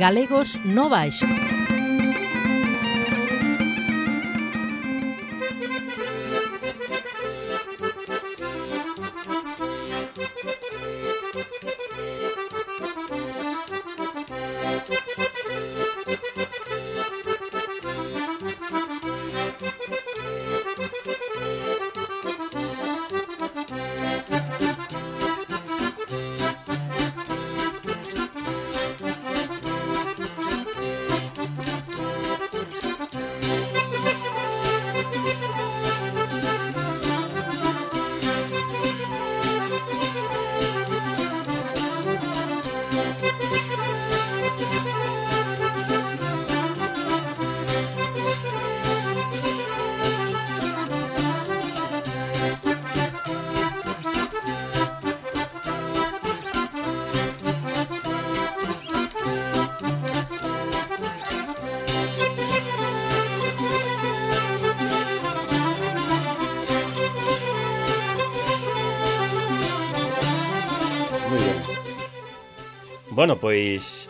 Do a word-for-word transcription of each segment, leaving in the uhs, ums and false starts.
Galegos no Baixo. Bueno, pois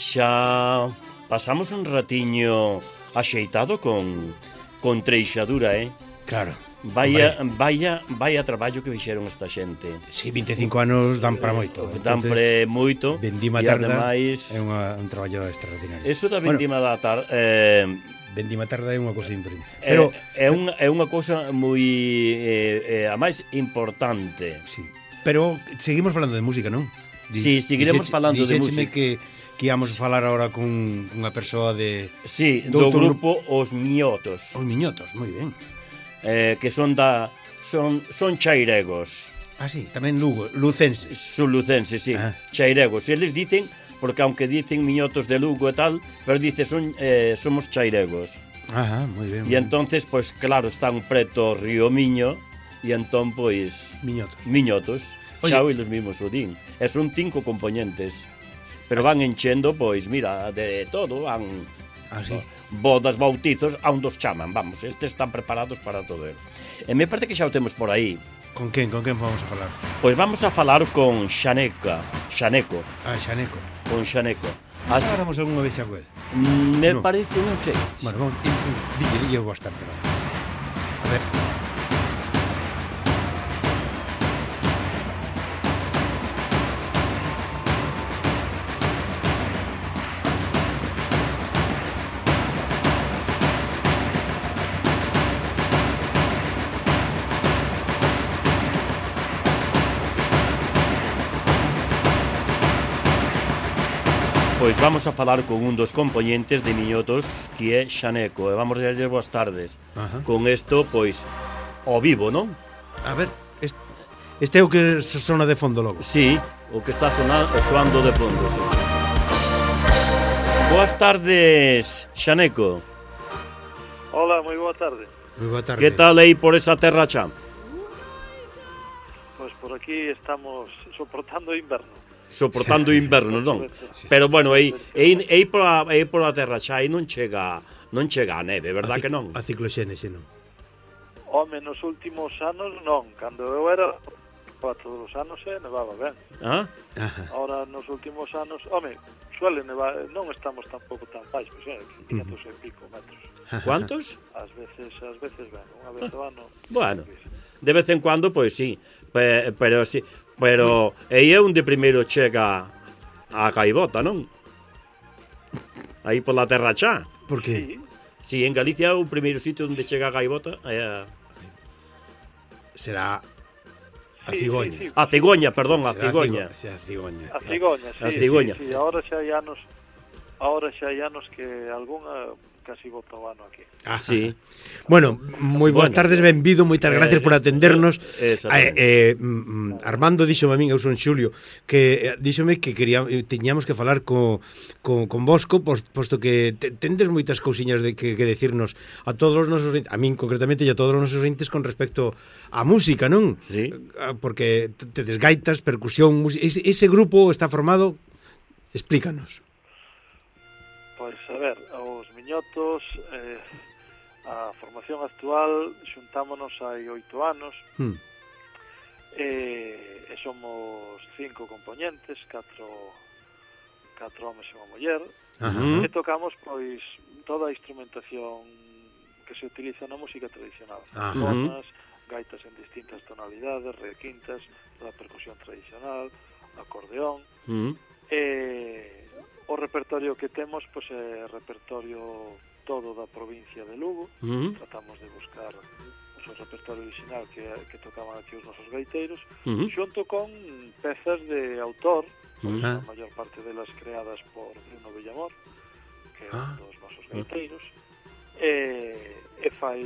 xa pasamos un ratiño axeitado con con treixadura, eh? Claro. Vaya, vaya, vaya traballo que fixeron esta xente. Si, vinte e cinco anos dan para moito. Dan para moito. Vendima tarda ademais, é unha, un traballo extraordinario. Eso da vendima bueno, da tarda... Eh, vendima tarda é unha cousa importante. Pero é, é, un, é unha cousa moi... Eh, eh, a máis importante. Sí. Pero seguimos falando de música, non? Si, sí, seguiremos Dixeche, falando de música. que, que íamos falar agora con unha persoa de... Sí, do, do grupo Os Miñotos. Os Miñotos, moi ben. Eh, que son da... Son, son chairegos. Ah, sí, tamén Lugo, lucenses. Son lucenses, sí, ah. Chairegos. E eles dicen, porque aunque dicen Miñotos de Lugo e tal, pero dice, son, eh, somos chairegos. Ajá, moi ben. E entonces, pois, pues, claro, están preto Río Miño, e entón, pois... Miñotos. Miñotos. Xa os mesmos o din. E son cinco componentes. Pero van enchendo, pois, mira, de todo, van... Ah, sí. Bodas, bautizos, a un dos chaman, vamos, estes están preparados para todo el. E me parece que xa o temos por aí. Con quen, con quen vamos a falar? Pois vamos a falar con Xaneca, Xaneco. Ah, Xaneco. Con Xaneco. As... Falamos algunha vez xa con el? Me no. parece, non sei. Bueno, vamos, dille, dille bastante. A ver... Pois vamos a falar con un dos componentes de Miñotos, que é Xaneco, e vamos a darlle boas tardes. Ajá. Con isto, pois, ao vivo, non? A ver, este, este é o que sona de fondo logo. Sí, o que está sonando, soando de fondo, sí. Boas tardes, Xaneco. Hola, moi boa tarde. Moi boa tarde. Que tal aí por esa terra xa? Pois por aquí estamos soportando o inverno. Soportando o inverno, non? Pero bueno, aí aí aí pola aí pola terra xa aí non chega, non chega a neve, verdad que non? A cicloxénese, non. Home, nos últimos anos non, cando eu era todos os anos se nevaba ben. Ah? Ahora nos últimos anos, home, suele nevar, non estamos tampouco tan baixos, eh, quinhentos e pico metros. Cuántos? Ás veces, ás veces ben, unha vez ao ano. Bueno, de vez en cuando, pois sí, Pe, pero sí, pero aí é onde primeiro chega a gaivota, non? Aí pola terra xa. Por que? Sí. Sí, en Galicia é o primeiro sitio onde chega a gaivota é a... Será a sí, cigoña. Sí, sí. A cigoña, perdón, a cigoña. A cigoña. A cigoña, sí, a cigoña. Sí, sí, ahora xa hai anos, ahora xa hai anos que algunha casi bota o ano aquí. Ah, sí. Bueno, moi boas bueno, tardes, benvido, moitas gracias por atendernos. Eh, eh, eh, Armando díxome a min, eu son Xulio, que díxome que quería, tiñamos que falar co, co, con Bosco, posto que te, tendes moitas cousiñas de que, que decirnos a todos os nosos, a min concretamente e a todos os nosos entes con respecto á música, non? Sí. Porque tedes gaitas, percusión, música, ese, ese grupo está formado, explícanos. Pois, a ver, os Miñotos, eh, a formación actual, xuntámonos hai oito anos, hmm. e, e somos cinco componentes, catro, catro homes e unha muller, Ajá. e tocamos pois toda a instrumentación que se utiliza na música tradicional. Ajá. Zonas, gaitas en distintas tonalidades, requintas, toda a percusión tradicional, acordeón. Uh -huh. E o repertorio que temos pois é repertorio todo da provincia de Lugo. Uh -huh. Tratamos de buscar o seu repertorio original que, que tocaban aquí os nosos gaiteiros, uh -huh. xunto con pezas de autor, Uh -huh. a maior parte delas creadas por Bruno Villamor, que é Ah. un dos nosos gaiteiros. E, e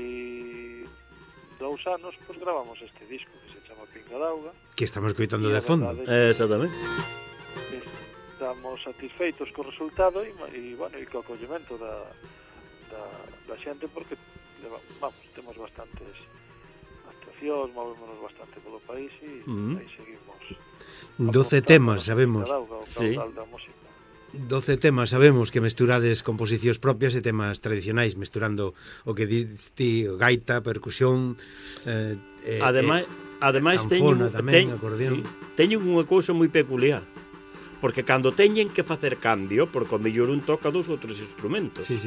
fai dous anos pois gravamos este disco que se chama Pinga d'Auga. Que estamos coitando E a de fondo. verdade Eh, exactamente. que estamos satisfeitos co resultado e, e bueno, e co acollemento da, da, da xente, porque leva, vamos, temos bastantes actuacións, movémonos bastante polo país e Uh -huh. aí seguimos doce aportando temas, a sabemos. Pinga d'Auga, o Sí. caudal da música. doce temas, sabemos que mesturades composicións propias e temas tradicionais, mesturando o que dis ti, gaita, percusión, eh, eh, Ademais, ademais zanfona teñen, tamén, ten, acordeón. sí, teñen unha cousa moi peculiar. Porque cando teñen que facer cambio, porque o mellor un toca dos ou tres instrumentos. sí, sí.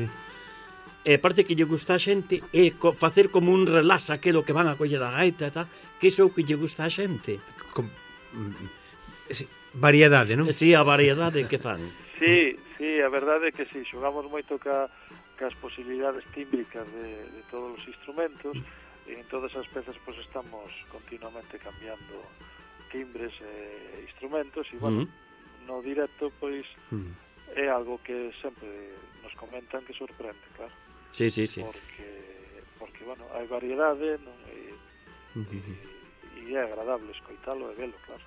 E parte que lle gusta a xente é co facer como un relax aquilo que van a coller a gaita e tal, que iso é o que lle gusta a xente. Com, mm, sí, variedade, non? E si, a variedade que fan. Sí, sí, a verdade é que sí, xogamos moito ca, cas posibilidades tímbricas de, de todos os instrumentos, e en todas as pezas pois estamos continuamente cambiando timbres e instrumentos, e bueno, Uh -huh. no directo pois Mm. é algo que sempre nos comentan que sorprende, claro, Sí, sí, sí. porque porque bueno, hai variedade, non, e, Mm -hmm. e é agradable escoitalo e velo, claro.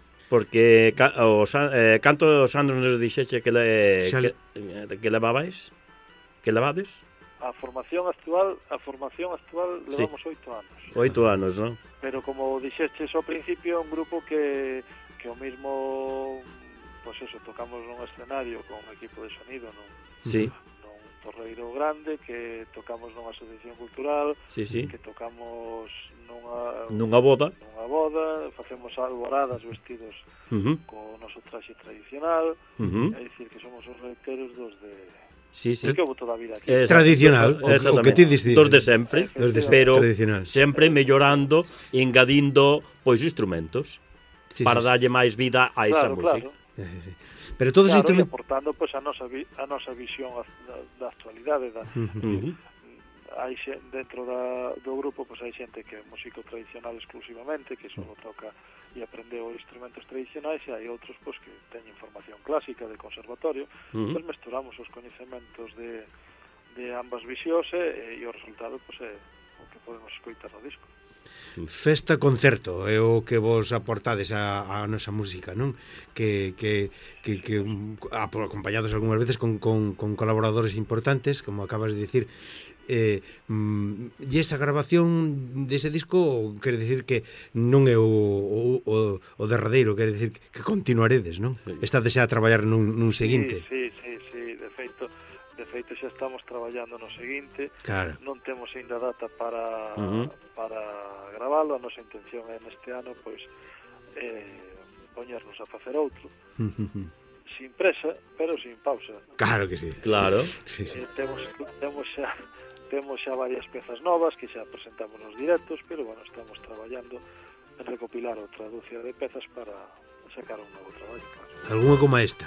Porque ca, os, eh, cantos anos nos dixeche que, le, Xa que, que levabais? Que levades? A formación actual, a formación actual Sí. levamos oito anos. Oito anos, non? Pero como dixeches ao principio, é un grupo que, que o mismo, pois eso, tocamos nun escenario con un equipo de sonido nun, Sí, nun torreiro grande, que tocamos nunha asociación cultural, sí, sí. que tocamos nunha, Nunha boda. nunha boda, facemos alboradas vestidos Uh -huh. co noso traxe tradicional, Uh -huh. é dicir que somos os reiteros dos de... Sí, sí. Sí. Que houve toda a vida aquí. Exacto. Tradicional, o- o que Exactamente. ti dis- Dos de sempre, Dos de pero tradicional. sempre mellorando e engadindo pois instrumentos Sí, para sí, darlle máis vida a esa Claro, música. claro. sí. Sí, sí. Pero todos Claro, e instrumentos... aportando pois, a, nosa vi, a nosa visión a- da, da actualidade. Da, Uh -huh. hai xe, dentro da, do grupo pois, hai xente que é músico tradicional exclusivamente, que só toca e aprendeu instrumentos tradicionais, e hai outros pois, que teñen formación clásica de conservatorio. Uh -huh. Pois mesturamos os coñecementos de, de ambas visións e, e o resultado pois, é o que podemos escoitar no disco. Festa concerto é o que vos aportades a, a nosa música, non? Que, que, que, que um, acompañados algunhas veces con, con, con colaboradores importantes, como acabas de dicir. Eh, mm, e esa grabación dese disco quere dicir que non é o, o, o, o derradeiro, quere dicir que continuaredes, non? Sí. Estades xa a traballar nun, nun seguinte. Sí, sí, sí, sí, de feito, de feito xa estamos traballando no seguinte. Claro. Non temos ainda data para Uh -huh. para gravalo. A nosa intención é neste ano pois eh, poñernos a facer outro sin presa, pero sin pausa. Claro que sí. Claro. Sí, sí. Eh, temos temos xa temos xa varias pezas novas que xa presentamos nos directos, pero bueno, estamos traballando en recopilar outra dúcia de pezas para sacar un novo traballo, claro. Alguna como esta.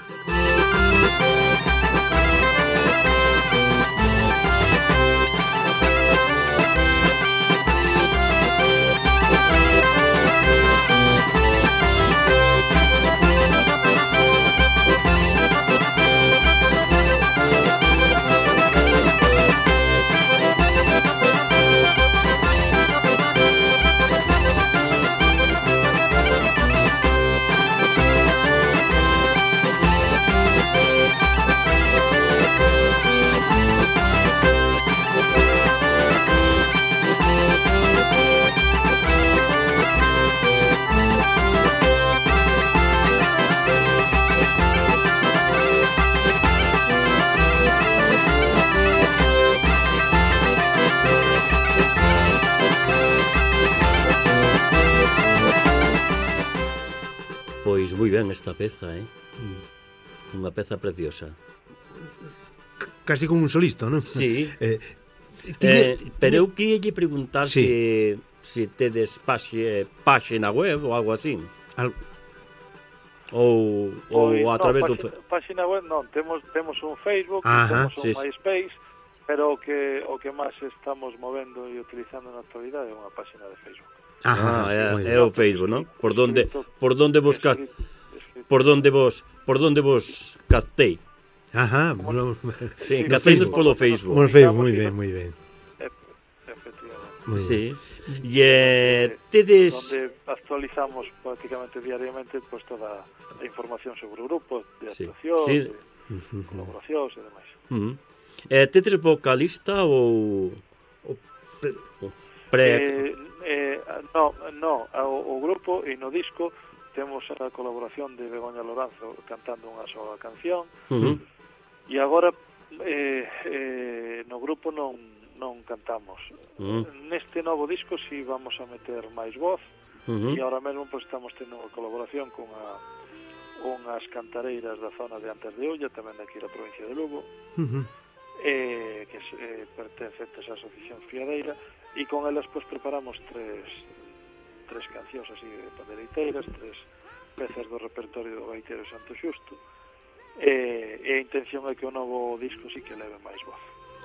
Pois moi ben esta peza, eh? Unha peza preciosa. Casi como un solista, non? Sí. eh, eh, pero eu queria lle preguntar sí. se se tedes paxe, páxina web ou algo así. Al... Ou, ou Pois, a non, través do... páxina, páxina web non, temos temos un Facebook, Ajá, temos un sí, sí. MySpace, pero o que o que máis estamos movendo e utilizando na actualidade é unha páxina de Facebook. Ajá, Ah, é, moi é ben. o Facebook, non? Por donde Escrito- por donde vos ca... escrito- escrito- por donde vos por donde vos captei. Ajá, bueno, Sí, Sí, caceinos Facebook. polo Facebook. bueno, Facebook, moi ben, moi ben. Ef- Efectivamente. Moi ben. Sí. E eh, tedes Donde actualizamos prácticamente diariamente pues, toda a información sobre o grupo, de Sí, actuación, sí. de colaboracións e demais. Mm. Eh, tedes vocalista ou o pre Eh, eh, no, no, o, o grupo e no disco temos a colaboración de Begoña Loranzo cantando unha sola canción uh -huh. e agora eh, eh, no grupo non, non cantamos. Uh -huh. Neste novo disco si vamos a meter máis voz Uh -huh. e ahora mesmo pues, estamos tendo unha colaboración con a, unhas cantareiras da zona de Antes de Ulla, tamén daqui da provincia de Lugo, Uh -huh. eh, que eh, pertencentes á Asociación Fiadeira, e con elas pues, preparamos tres tres cancións así de pandereiteiras, tres pezas do repertorio do gaiteiro Santo Xusto, e, e a intención é que o novo disco sí que leve máis voz.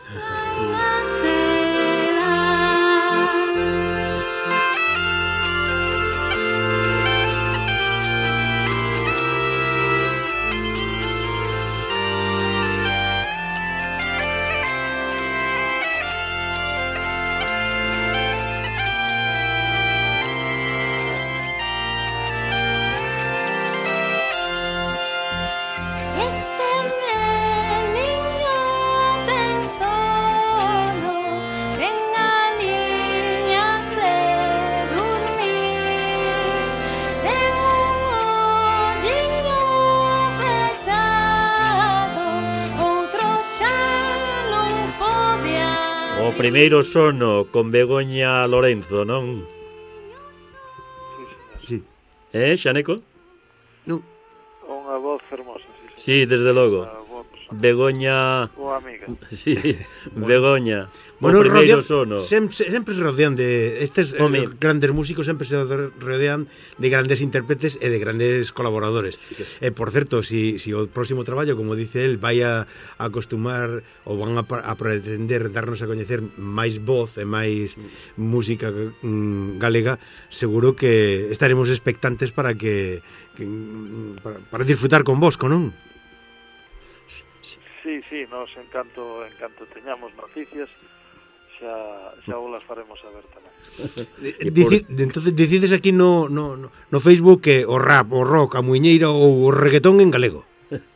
O primeiro sono con Begoña Lorenzo, non? Sí, Sí. Eh, Xaneco? Non. unha voz hermosa, sí, sí. Sí, desde logo. Unha boa persona, Begoña... boa amiga. Sí, Begoña. Bueno, o primeiro rodea, sono. sempre, sempre se rodean de estes eh, Home. grandes músicos, sempre se rodean de grandes intérpretes e de grandes colaboradores. E por certo, si, si o próximo traballo, como dice el, vai a acostumar ou van a, a pretender darnos a coñecer máis voz e máis música mm, galega, seguro que estaremos expectantes para que, que para, para disfrutar con vos, non? Sí, sí, nos encanto, encanto teñamos noticias, xa, xa o las faremos saber tamén. E Dici, entonces decides aquí no, no, no, no Facebook que o rap, o rock, a muiñeira ou o reggaetón en galego.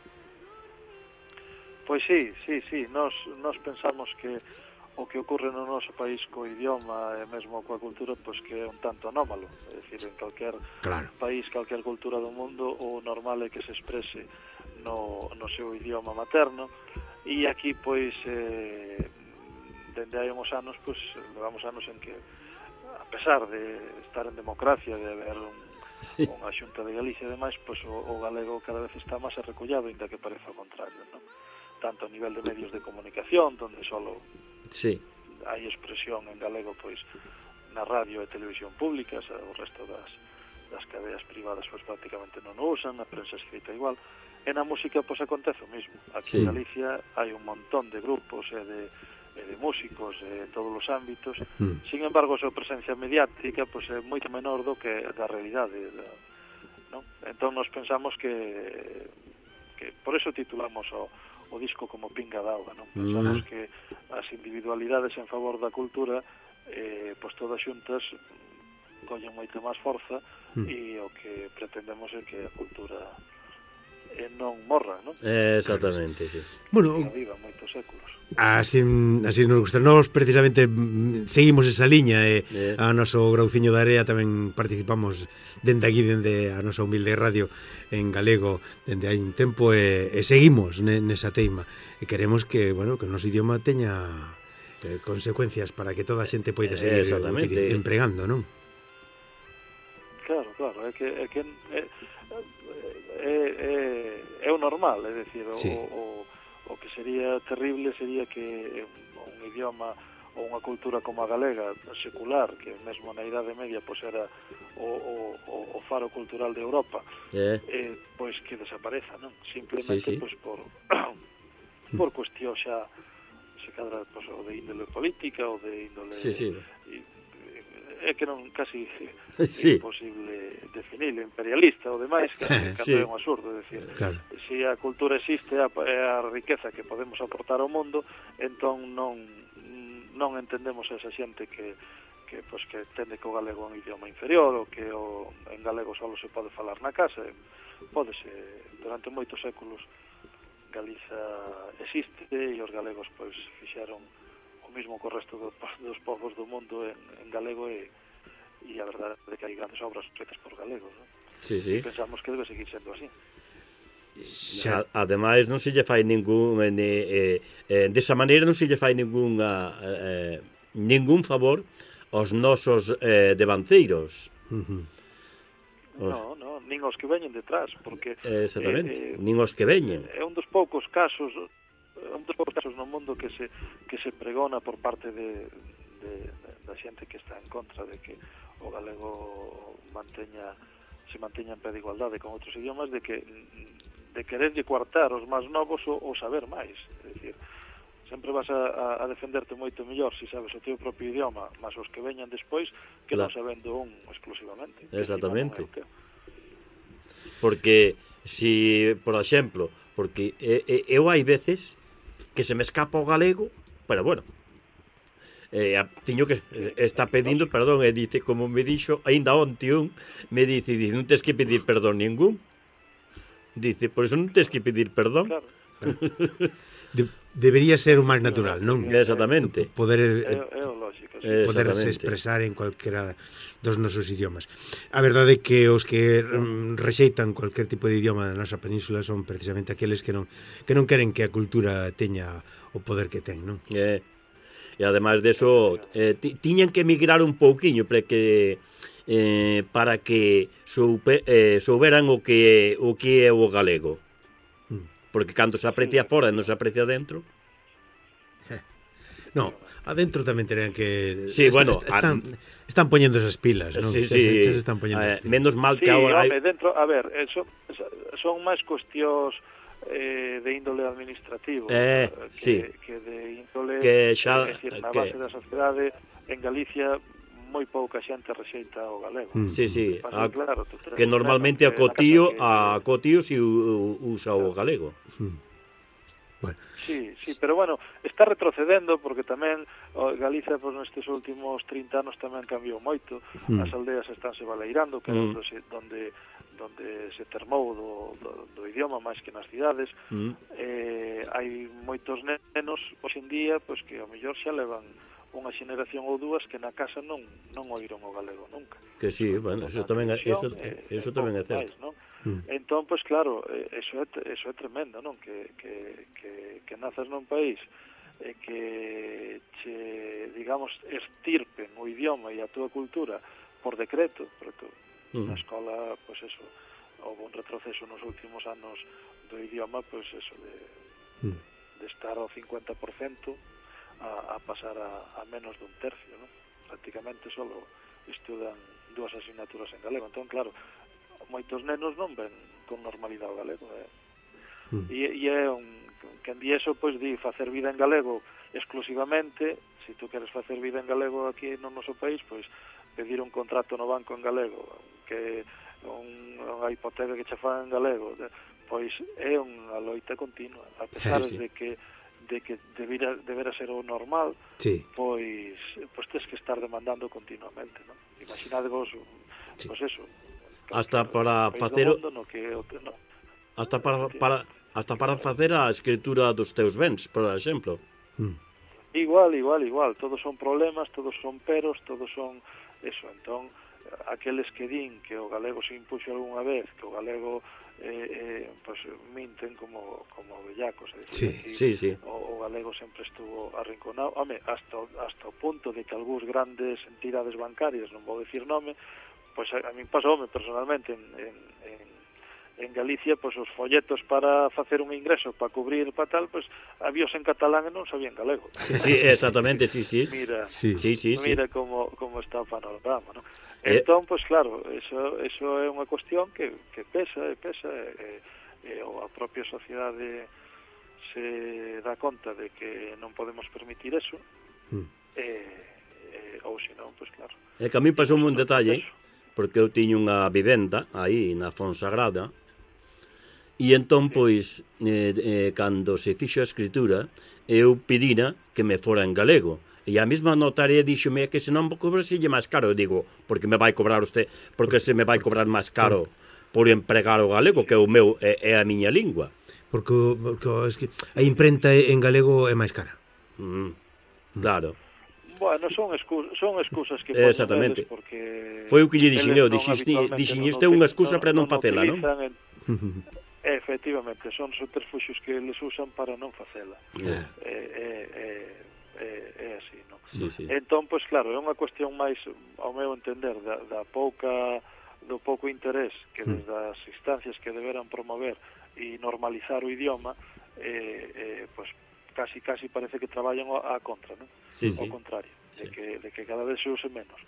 Pois sí, sí, sí, nos, nos pensamos que o que ocorre no noso país co idioma e mesmo coa cultura, pois que é un tanto anómalo. É dicir, en calquer Claro. país, calquer cultura do mundo, o normal é que se exprese no, no seu idioma materno, e aquí, pois, eh, dende hai uns anos, pois, levamos anos en que, a pesar de estar en democracia, de haber un, Sí. unha xunta de Galicia e demais, pois o, o galego cada vez está máis arrecollado, ainda que pareza o contrario, non? Tanto a nivel de medios de comunicación, donde solo Sí. hai expresión en galego, pois, na radio e televisión públicas, o resto das, das cadeas privadas, pois, prácticamente non o usan, a prensa escrita igual. E na música, pois, acontece o mesmo. Aquí Sí. en Galicia hai un montón de grupos e de, e de músicos de todos os ámbitos. Mm. Sin embargo, a súa presencia mediática, pois, é moito menor do que da realidade. Da, non? Entón, nos pensamos que, que por eso titulamos o, o disco como Pinga d'Auga, non? Pensamos Mm. que as individualidades en favor da cultura, eh, pois todas xuntas collen moita máis forza, Mm. e o que pretendemos é que a cultura eh, non morra, non? Eh, exactamente, sí. Bueno, Que viva moitos séculos. así, así nos gusta. Nós precisamente mm, seguimos esa liña e Eh. a noso Grauciño da Area tamén participamos dende aquí, dende a nosa humilde radio en galego dende hai un tempo e, e seguimos ne, nesa teima e queremos que, bueno, que o noso idioma teña eh, consecuencias para que toda a xente poida seguir Exactamente. utiliz- empregando, non? Claro, claro, é que é que é, é, é, é é o normal, é dicir, Sí. o, o, o que sería terrible sería que un idioma ou unha cultura como a galega, secular, que mesmo na Idade Media pois era o, o, o faro cultural de Europa, Eh, eh, pois que desapareza, non? Simplemente Sí, sí. pois por por cuestión xa se cadra pois, o de índole política ou de índole Sí, sí. e, é que non casi Sí. é imposible definir imperialista ou demais, que, que Sí. é un absurdo, é dicir, Claro. se a cultura existe, é a, é a riqueza que podemos aportar ao mundo, entón non non entendemos a esa xente que que pois que entende que o galego é un idioma inferior ou que o en galego só se pode falar na casa. Pódese, durante moitos séculos Galiza existe e os galegos pois fixeron o mismo co resto do, dos povos do mundo en, en galego e, e a verdade é que hai grandes obras feitas por galegos, non? Sí, sí. E pensamos que debe seguir sendo así. Xa, A, ademais non se lle fai ningún eh, eh, eh, desa maneira non se lle fai ningún eh, ningún favor aos nosos eh, devanceiros. uh-huh. Os, No, no, nin os que veñen detrás, porque eh, exactamente, eh, eh, nin os que veñen. é un dos poucos casos é un dos poucos casos no mundo que se que se pregona por parte de, de, de da xente que está en contra de que o galego manteña se manteña en pé de igualdade con outros idiomas, de que de quererlle coartar os máis novos o, o saber máis, é dicir, sempre vas a, a defenderte moito mellor se sabes o teu propio idioma, mas os que veñan despois que Claro. non sabendo un exclusivamente. Exactamente. Que Porque si, por exemplo, porque eh, eh, eu hai veces que se me escapa o galego, pero bueno, eh, tiño que está pedindo perdón e dice, como me dixo aínda onte un, me dice, dice non tes que pedir perdón ningún, dice, por eso non tes que pedir perdón. Claro. De, debería ser o máis natural, non? Exactamente. Poder É, eh, é o lógico, sí. Eh, poderse Exactamente. expresar en cualquera dos nosos idiomas. A verdade é que os que mm, rexeitan cualquier tipo de idioma da nosa península son precisamente aqueles que non que non queren que a cultura teña o poder que ten, non? Eh, e ademais deso eh, ti, tiñan que emigrar un pouquiño para que eh, para que soupe, eh, souberan o que o que é o galego. Porque cando se aprecia fora e non se aprecia dentro. No, adentro tamén terían que Sí, est- bueno, est- están, están poñendo esas pilas, non? Sí, Xa sí. se- xa se están poñendo eh, as pilas. menos mal que Sí, agora hai... home, dentro, a ver, eso, son máis cuestións eh, de índole administrativo Eh, que, sí. que de índole Que xa- eh, decir, na que- base da sociedade en Galicia moi pouca xente rexeita o galego. Mm. Sí, sí, Pasa a, claro, tú tes que un normalmente neno a que na cotío casa que- a cotío si u- usa o galego. Mm. Bueno, Sí, sí, pero bueno, está retrocedendo porque tamén o, Galicia pois, nestes últimos trinta anos tamén cambiou moito. Mm. As aldeas estánse baleirando, que é Mm. onde se, donde, donde se termou do, do, do idioma máis que nas cidades. Mm. Eh, hai moitos nenos hoxe en día pois, que ao mellor xa levan unha xeneración ou dúas que na casa non non oíron o galego nunca. Que sí, bueno, eso tamén é, eso, eso tamén é certo. Non? Mm. Entón, pois claro, eh, eso é, eso é tremendo, non? Que, que, que, que nazas nun país e que che, digamos, estirpen o idioma e a túa cultura por decreto, porque Mm. na escola, pois eso, houve un retroceso nos últimos anos do idioma, pois eso, de, Mm. de estar ao cincuenta por cento a, a pasar a, a menos dun tercio, non? Prácticamente só estudan dúas asignaturas en galego. Entón, claro, moitos nenos non ven con normalidade o galego. Eh? Mm. E, e é un... Quen di eso, pois, di facer vida en galego exclusivamente. Se tú queres facer vida en galego aquí no noso país, pois, pedir un contrato no banco en galego, que un, unha hipoteca que che fan en galego, de, pois é unha loita continua, a pesar Sí, sí. de que de que debera, debera ser o normal, sí. pois pois tes que estar demandando continuamente, non? Imaginadevos, Sí. pois eso, Hasta que- para país do facer o- mundo no que o que- no. Hasta para, para hasta para facer a escritura dos teus bens, por exemplo. Mm. Igual, igual, igual, todos son problemas, todos son peros, todos son eso. Entón, aqueles que din que o galego se impuxo algunha vez, que o galego eh, eh, pues, minten como, como bellacos, é Sí, dicir, aquí sí, sí. O, o galego sempre estuvo arrinconado, home, hasta, o- hasta o punto de que algúns grandes entidades bancarias, non vou decir nome, pois a, a min pasoume personalmente en, en, en, en Galicia, pois os folletos para facer un ingreso, para cubrir, para tal, pois habíos en catalán e non sabían galego. Sí, exactamente, sí, sí. Mira, Sí, sí, sí, sí. mira como, como está o panorama, ¿no? Eh, Entón, pois claro, eso, eso é unha cuestión que, que pesa e pesa, e, e a propia sociedade se dá conta de que non podemos permitir eso, Mm. e, e, ou senón, pois claro. É que a mí pasou un detalle, porque eu tiño unha vivenda aí na Fonsagrada, e entón, pois, eh, eh, cando se fixo a escritura, eu pedira que me fora en galego. E a mesma notaria díxome que se non cobraselle máis caro. Eu digo, porque me vai cobrar usted, porque se me vai cobrar máis caro por empregar o galego, que é o meu, é, é a miña lingua. Porque, porque es que a imprenta en galego é máis cara. Mm, claro. Bueno, son excusas, son excusas que Exactamente. poñen eles porque Foi o que lle dixen eu, eles non dixen, habitualmente dixen non isto é unha uti- excusa para non facela, non? utilizan en- Efectivamente, son subterfuxios que eles usan para non facela. Yeah. É, é, é, é, é así, non? Sí, sí. Entón, pois claro, é unha cuestión máis, ao meu entender, da, da pouca do pouco interés que desde as instancias que deberan promover e normalizar o idioma, eh, eh, pois casi casi parece que traballan a contra, non? Sí, Ao sí. contrario, Sí. de que de que cada vez se use menos.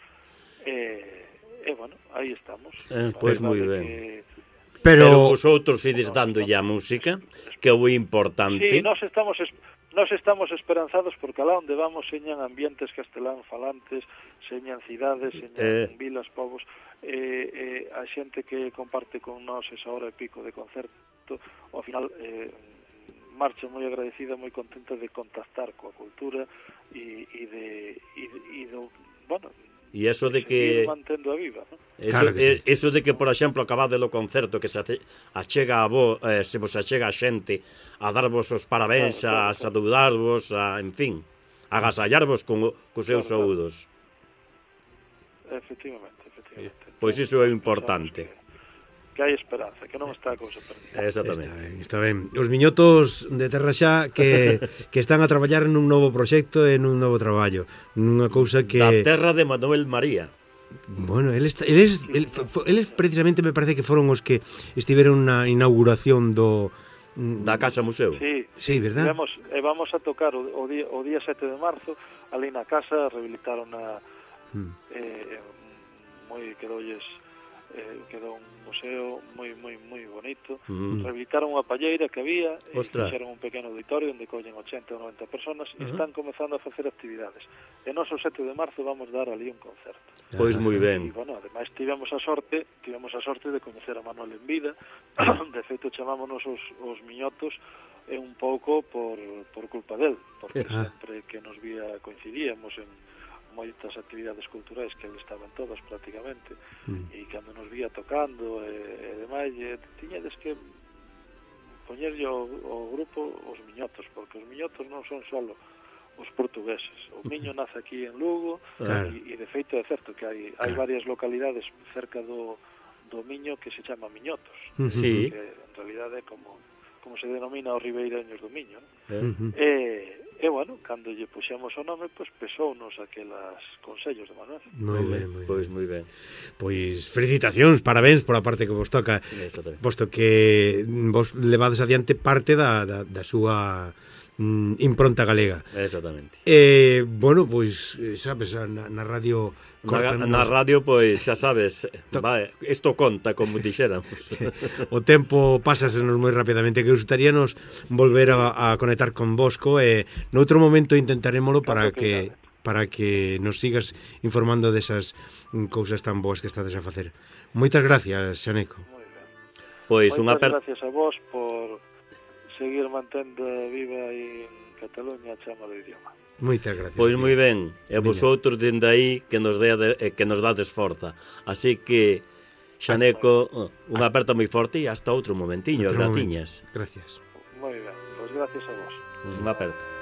Eh, e bueno, aí estamos. Eh, A pois verdade moi é ben. que- Pero, Pero, vosotros ides dando ya música, que é o importante. Sí, nós estamos es, nós estamos esperanzados porque alá onde vamos señan ambientes castelán falantes, señan cidades, señan Eh. vilas, povos, eh, eh, a xente que comparte con nós esa hora e pico de concerto, ao final eh, marcha moi agradecida, moi contenta de contactar coa cultura e, e de e, e do, bueno, E eso de que seguir mantendo a viva, ¿no? eso, Claro que sí. eh, eso de que, por exemplo, acabade o concerto que se ace- achega a vos, eh, se vos achega a xente a darvos os parabéns, Claro, claro, a saludarvos, a, en fin, a agasallarvos con o- cos seus Claro, claro. saúdos. Efectivamente, efectivamente. Pois Entón, iso é pensamos importante. Que, que hai esperanza, que non está a cousa perdida. está Exactamente. ben, está ben. Os miñotos de Terra Xa que, que están a traballar nun novo proxecto e nun novo traballo. Nunha cousa que... Da terra de Manuel María. Bueno, eles, eles, el, eles precisamente me parece que foron os que estiveron na inauguración do... Da Casa Museo. Sí, Sí, verdad? Vamos, e vamos a tocar o, o, día, o día sete de marzo, ali na casa, rehabilitaron a... Mm. Eh, moi quedoulles... Eh, quedou un museo moi moi moi bonito. Mm. Rehabilitaron unha palleira que había e Ostras. fixeron un pequeno auditorio onde collen ochenta ou noventa personas e Ajá. están comezando a facer actividades. E nós o sete de marzo vamos dar ali un concerto. Pois moi E, ben. bueno, ademais tivemos a sorte, tivemos a sorte de coñecer a Manuel en vida. De feito chamámonos os, os miñotos e un pouco por, por culpa del, porque Ah. sempre que nos vía coincidíamos en moitas actividades culturais que ele estaba en todas prácticamente, Mm. e cando nos vía tocando e, e demais, e tiñedes que poñerlle o, o grupo os miñotos, porque os miñotos non son solo os portugueses. O miño nace aquí en Lugo, Claro. e, e de feito é certo que hai, hai Claro. varias localidades cerca do, do Miño que se chama Miñotos, Sí. que en realidade é como, como se denomina os ribeireños do Miño, ¿no? Eh? Ujú. E, e bueno, cando lle puxemos o nome, pois pesounos aquelas consellos de Manuel. Moi ben, moi ben. Pois moi ben. Pois felicitacións, parabéns por a parte que vos toca, Exactamente. posto que vos levades adiante parte da, da, da súa mm, impronta galega. Exactamente. Eh, bueno, pois, eh, sabes, na, na radio Na, cortan na radio, pois, xa sabes, vai, isto conta, como dixéramos. o tempo pásasenos moi rapidamente, que gustaríanos volver a, a conectar con Bosco e noutro momento intentarémolo para Claro que que para que nos sigas informando desas mm, cousas tan boas que estades a facer. Moitas gracias, Xaneco. Moi ben. Pois Moitas unha per... gracias a vos por seguir mantendo viva aí en Cataluña a chama do idioma. Moitas gracias. Pois moi ben, e vosotros dende aí que nos dea de, que nos dades forza. Así que Xaneco, unha aperta moi forte e hasta outro momentiño, Outro gratiñas. Gracias. Moi ben, pois gracias a vos. Unha aperta.